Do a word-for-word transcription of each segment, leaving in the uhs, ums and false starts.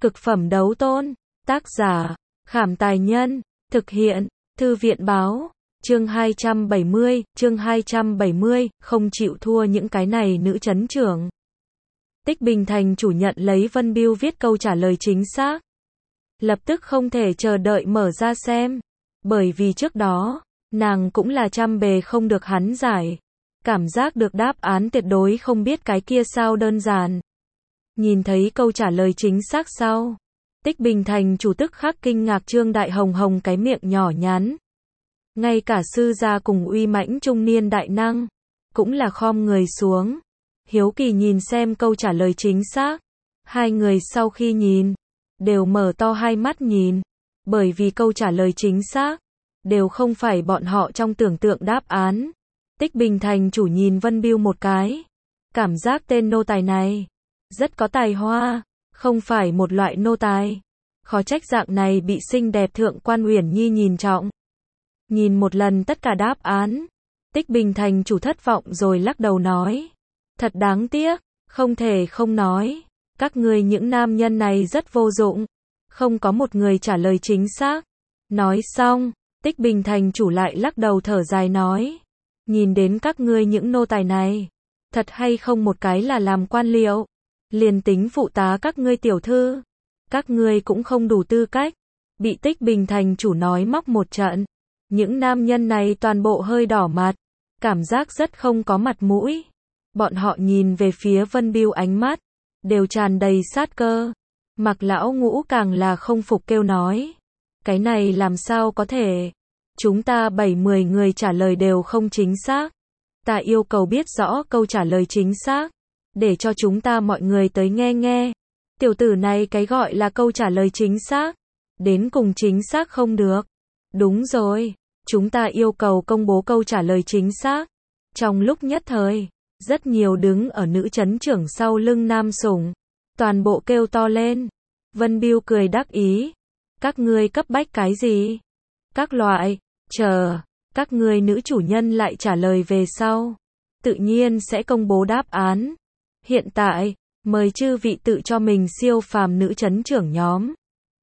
Cực phẩm đấu tôn. Tác giả, Khảm Tài Nhân. Thực hiện, Thư viện Báo. Chương hai trăm bảy mươi, chương hai trăm bảy mươi, không chịu thua những cái này nữ chấn trưởng. Tích Bình Thành chủ nhận lấy Vân Biêu viết câu trả lời chính xác. Lập tức không thể chờ đợi mở ra xem. Bởi vì trước đó, nàng cũng là trăm bề không được hắn giải. Cảm giác được đáp án tuyệt đối không biết cái kia sao đơn giản. Nhìn thấy câu trả lời chính xác sau, Tích Bình Thành chủ tức khắc kinh ngạc trương đại hồng hồng cái miệng nhỏ nhắn. Ngay cả sư gia cùng uy mãnh trung niên đại năng, cũng là khom người xuống. Hiếu kỳ nhìn xem câu trả lời chính xác. Hai người sau khi nhìn, đều mở to hai mắt nhìn. Bởi vì câu trả lời chính xác, đều không phải bọn họ trong tưởng tượng đáp án. Tích Bình Thành chủ nhìn Vân Biêu một cái. Cảm giác tên nô tài này rất có tài hoa, không phải một loại nô tài. Khó trách dạng này bị xinh đẹp thượng quan Uyển Nhi nhìn trọng. Nhìn một lần tất cả đáp án, Tích Bình Thành chủ thất vọng rồi lắc đầu nói. Thật đáng tiếc, không thể không nói. Các ngươi những nam nhân này rất vô dụng. Không có một người trả lời chính xác. Nói xong, Tích Bình Thành chủ lại lắc đầu thở dài nói. Nhìn đến các ngươi những nô tài này, thật hay không một cái là làm quan liệu. Liền tính phụ tá các ngươi tiểu thư, các ngươi cũng không đủ tư cách. Bị Tích Bình Thành chủ nói móc một trận. Những nam nhân này toàn bộ hơi đỏ mặt, cảm giác rất không có mặt mũi. Bọn họ nhìn về phía Vân Biêu ánh mắt, đều tràn đầy sát cơ. Mặc lão ngũ càng là không phục kêu nói. Cái này làm sao có thể? Chúng ta bảy mười người trả lời đều không chính xác. Ta yêu cầu biết rõ câu trả lời chính xác, để cho chúng ta mọi người tới nghe nghe. Tiểu tử này cái gọi là câu trả lời chính xác, đến cùng chính xác không được. Đúng rồi, chúng ta yêu cầu công bố câu trả lời chính xác. Trong lúc nhất thời, rất nhiều đứng ở nữ chấn trưởng sau lưng nam sủng, toàn bộ kêu to lên. Vân Biêu cười đắc ý. Các ngươi cấp bách cái gì? Các loại, chờ, các ngươi nữ chủ nhân lại trả lời về sau. Tự nhiên sẽ công bố đáp án. Hiện tại, mời chư vị tự cho mình siêu phàm nữ chấn trưởng nhóm.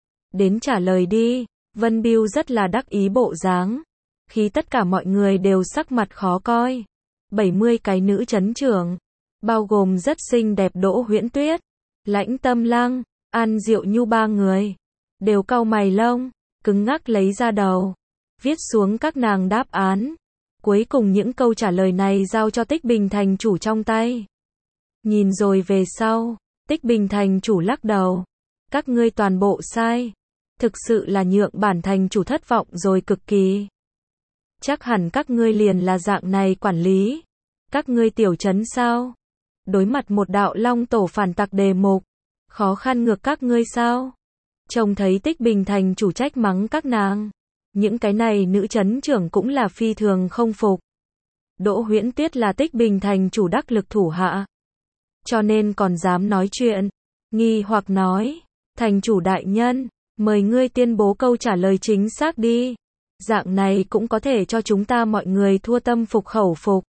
Đến trả lời đi. Vân Biêu rất là đắc ý bộ dáng. Khi tất cả mọi người đều sắc mặt khó coi. bảy mươi cái nữ chấn trưởng, bao gồm rất xinh đẹp Đỗ Huyễn Tuyết, Lãnh Tâm Lăng, An Diệu Nhu ba người, đều cau mày lông, cứng ngắc lấy ra đầu, viết xuống các nàng đáp án. Cuối cùng những câu trả lời này giao cho Tích Bình Thành chủ trong tay. Nhìn rồi về sau, Tích Bình Thành chủ lắc đầu. Các ngươi toàn bộ sai. Thực sự là nhượng bản thành chủ thất vọng rồi cực kỳ. Chắc hẳn các ngươi liền là dạng này quản lý. Các ngươi tiểu trấn sao? Đối mặt một đạo long tổ phản tặc đề mục, khó khăn ngược các ngươi sao? Trông thấy Tích Bình Thành chủ trách mắng các nàng. Những cái này nữ chấn trưởng cũng là phi thường không phục. Đỗ Huyễn Tuyết là Tích Bình Thành chủ đắc lực thủ hạ, cho nên còn dám nói chuyện. Nghi hoặc nói, thành chủ đại nhân, mời ngươi tuyên bố câu trả lời chính xác đi. Dạng này cũng có thể cho chúng ta mọi người thua tâm phục khẩu phục.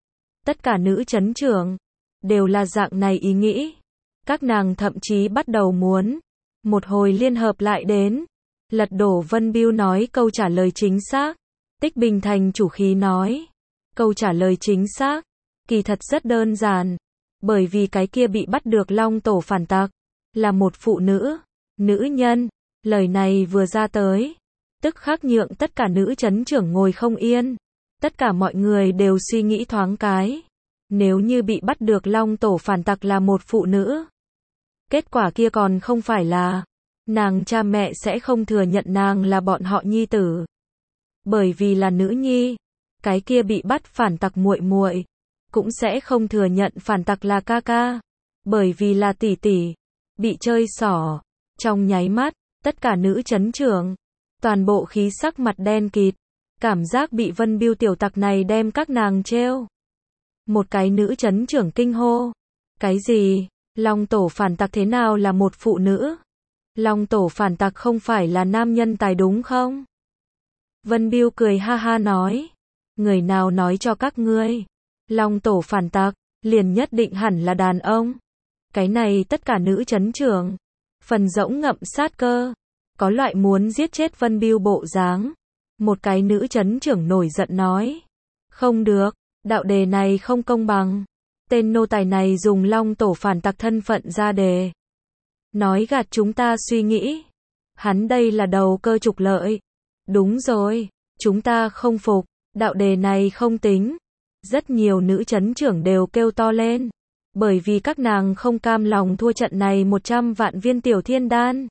Tất cả nữ chấn trưởng đều là dạng này ý nghĩ. Các nàng thậm chí bắt đầu muốn một hồi liên hợp lại đến lật đổ Vân Biêu nói câu trả lời chính xác. Tích Bình Thành chủ khí nói, câu trả lời chính xác kỳ thật rất đơn giản, bởi vì cái kia bị bắt được long tổ phản tặc là một phụ nữ, nữ nhân. Lời này vừa ra tới, tức khắc nhượng tất cả nữ chấn trưởng ngồi không yên. Tất cả mọi người đều suy nghĩ thoáng cái. Nếu như bị bắt được long tổ phản tặc là một phụ nữ, kết quả kia còn không phải là nàng cha mẹ sẽ không thừa nhận nàng là bọn họ nhi tử. Bởi vì là nữ nhi, cái kia bị bắt phản tặc muội muội cũng sẽ không thừa nhận phản tặc là ca ca. Bởi vì là tỷ tỷ, bị chơi xỏ. Trong nháy mắt, tất cả nữ chấn trưởng, toàn bộ khí sắc mặt đen kịt, cảm giác bị Vân Biêu tiểu tặc này đem các nàng trêu. Một cái nữ chấn trưởng kinh hô. Cái gì? Long tổ phản tặc thế nào là một phụ nữ? Long tổ phản tặc không phải là nam nhân tài đúng không? Vân Biêu cười ha ha nói. Người nào nói cho các ngươi? Long tổ phản tặc, liền nhất định hẳn là đàn ông. Cái này tất cả nữ chấn trưởng phần rỗng ngậm sát cơ, có loại muốn giết chết Vân Bưu bộ dáng. Một cái nữ chấn trưởng nổi giận nói, không được, đạo đề này không công bằng. Tên nô tài này dùng Long tổ phản tặc thân phận ra đề. Nói gạt chúng ta suy nghĩ. Hắn đây là đầu cơ trục lợi. Đúng rồi, chúng ta không phục, đạo đề này không tính. Rất nhiều nữ chấn trưởng đều kêu to lên. Bởi vì các nàng không cam lòng thua trận này một trăm vạn viên tiểu thiên đan.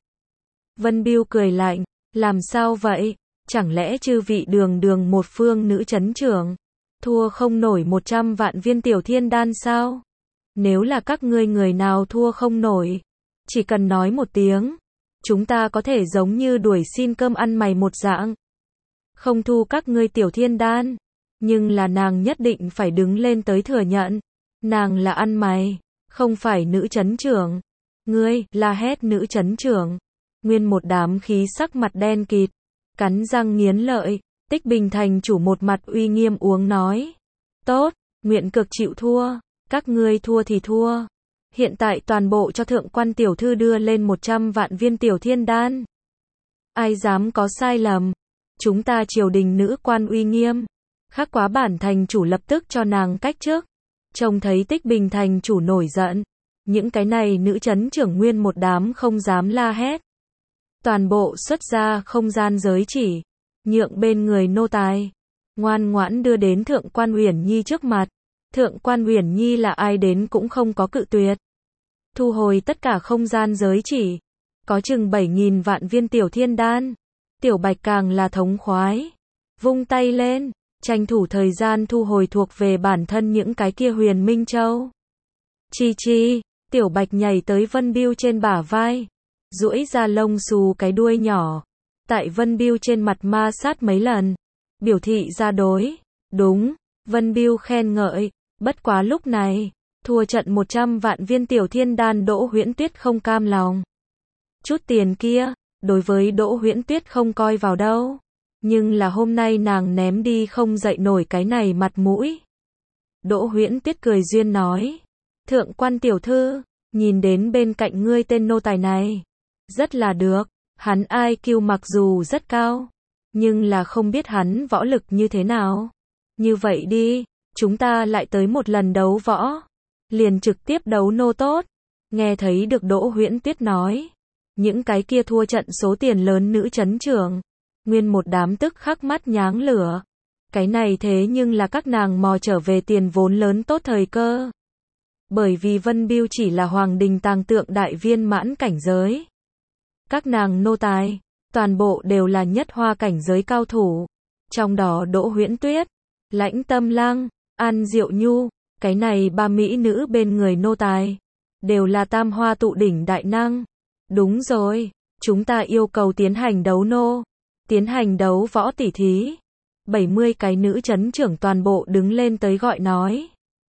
Vân Bưu cười lạnh, làm sao vậy? Chẳng lẽ chư vị đường đường một phương nữ chấn trưởng, thua không nổi một trăm vạn viên tiểu thiên đan sao? Nếu là các ngươi người nào thua không nổi, chỉ cần nói một tiếng, chúng ta có thể giống như đuổi xin cơm ăn mày một dạng. Không thu các ngươi tiểu thiên đan, nhưng là nàng nhất định phải đứng lên tới thừa nhận. Nàng là ăn mày, không phải nữ chấn trưởng. Ngươi, la hét nữ chấn trưởng. Nguyên một đám khí sắc mặt đen kịt, cắn răng nghiến lợi. Tích Bình thành chủ một mặt uy nghiêm uống nói. Tốt, nguyện cực chịu thua, các ngươi thua thì thua. Hiện tại toàn bộ cho thượng quan tiểu thư đưa lên một trăm vạn viên tiểu thiên đan. Ai dám có sai lầm, chúng ta triều đình nữ quan uy nghiêm. Khắc quá bản thành chủ lập tức cho nàng cách chức. Trông thấy Tích Bình thành chủ nổi giận, những cái này nữ chấn trưởng nguyên một đám không dám la hét. Toàn bộ xuất ra không gian giới chỉ, nhượng bên người nô tài, ngoan ngoãn đưa đến Thượng quan Uyển Nhi trước mặt. Thượng quan Uyển Nhi là ai đến cũng không có cự tuyệt. Thu hồi tất cả không gian giới chỉ, có chừng bảy nghìn vạn viên tiểu thiên đan. Tiểu Bạch càng là thống khoái, vung tay lên, tranh thủ thời gian thu hồi thuộc về bản thân những cái kia huyền minh châu. Chi chi, Tiểu Bạch nhảy tới Vân Bưu trên bả vai, duỗi ra lông xù cái đuôi nhỏ, tại Vân Bưu trên mặt ma sát mấy lần, biểu thị ra đối. Đúng, Vân Bưu khen ngợi, bất quá lúc này, thua trận một trăm vạn viên tiểu thiên đan Đỗ Huyễn Tuyết không cam lòng. Chút tiền kia, đối với Đỗ Huyễn Tuyết không coi vào đâu. Nhưng là hôm nay nàng ném đi không dậy nổi cái này mặt mũi. Đỗ Huyễn Tuyết cười duyên nói. Thượng quan tiểu thư, nhìn đến bên cạnh ngươi tên nô tài này. Rất là được, hắn i kiu mặc dù rất cao, nhưng là không biết hắn võ lực như thế nào. Như vậy đi, chúng ta lại tới một lần đấu võ. Liền trực tiếp đấu nô tốt. Nghe thấy được Đỗ Huyễn Tuyết nói. Những cái kia thua trận số tiền lớn nữ chấn trưởng. Nguyên một đám tức khắc mắt nháng lửa. Cái này thế nhưng là các nàng mò trở về tiền vốn lớn tốt thời cơ. Bởi vì Vân Bưu chỉ là hoàng đình tàng tượng đại viên mãn cảnh giới. Các nàng nô tài, toàn bộ đều là nhất hoa cảnh giới cao thủ. Trong đó Đỗ Huyễn Tuyết, Lãnh Tâm Lăng, An Diệu Nhu, cái này ba mỹ nữ bên người nô tài, đều là tam hoa tụ đỉnh đại năng. Đúng rồi, chúng ta yêu cầu tiến hành đấu nô. Tiến hành đấu võ tỉ thí. bảy mươi cái nữ chấn trưởng toàn bộ đứng lên tới gọi nói.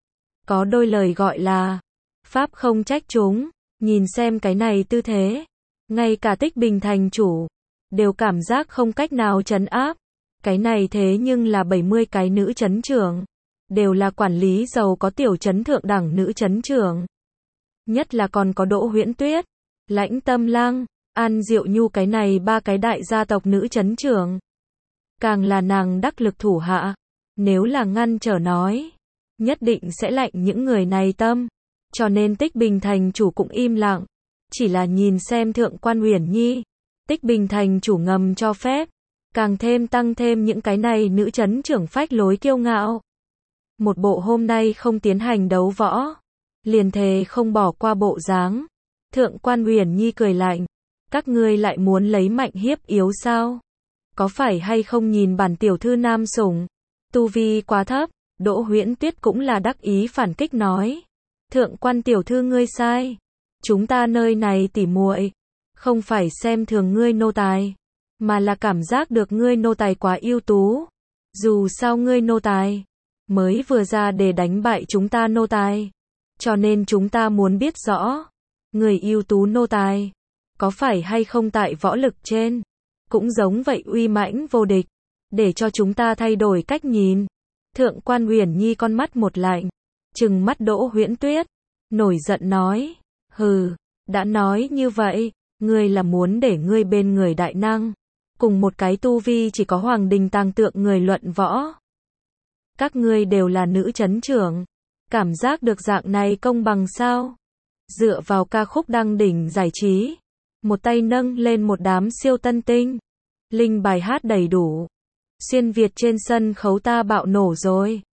Có đôi lời gọi là pháp không trách chúng. Nhìn xem cái này tư thế, ngay cả Tích Bình thành chủ đều cảm giác không cách nào trấn áp. Cái này thế nhưng là bảy mươi cái nữ chấn trưởng, đều là quản lý giàu có tiểu chấn thượng đẳng nữ chấn trưởng. Nhất là còn có Đỗ Huyễn Tuyết, Lãnh Tâm Lăng, An Diệu Nhu cái này ba cái đại gia tộc nữ chấn trưởng. Càng là nàng đắc lực thủ hạ, nếu là ngăn trở nói, nhất định sẽ lạnh những người này tâm. Cho nên Tích Bình thành chủ cũng im lặng, chỉ là nhìn xem Thượng quan Uyển Nhi. Tích Bình thành chủ ngầm cho phép, càng thêm tăng thêm những cái này nữ chấn trưởng phách lối kiêu ngạo. Một bộ hôm nay không tiến hành đấu võ, liền thề không bỏ qua bộ dáng. Thượng quan Uyển Nhi cười lạnh, các ngươi lại muốn lấy mạnh hiếp yếu sao? Có phải hay không nhìn bản tiểu thư nam sủng, tu vi quá thấp? Đỗ Huyễn Tuyết cũng là đắc ý phản kích nói. Thượng quan tiểu thư ngươi sai. Chúng ta nơi này tỉ muội, không phải xem thường ngươi nô tài, mà là cảm giác được ngươi nô tài quá ưu tú. Dù sao ngươi nô tài mới vừa ra để đánh bại chúng ta nô tài, cho nên chúng ta muốn biết rõ, người ưu tú nô tài, có phải hay không tại võ lực trên, cũng giống vậy uy mãnh vô địch, để cho chúng ta thay đổi cách nhìn. Thượng quan Uyển Nhi con mắt một lạnh, trừng mắt Đỗ Huyễn Tuyết, nổi giận nói, hừ, đã nói như vậy, Ngươi là muốn để ngươi bên người đại năng, cùng một cái tu vi chỉ có hoàng đình tàng tượng người luận võ. Các ngươi đều là nữ chấn trưởng, cảm giác được dạng này công bằng sao? Dựa vào ca khúc đăng đỉnh giải trí, một tay nâng lên một đám siêu tân tinh, linh bài hát đầy đủ, xuyên Việt trên sân khấu ta bạo nổ rồi.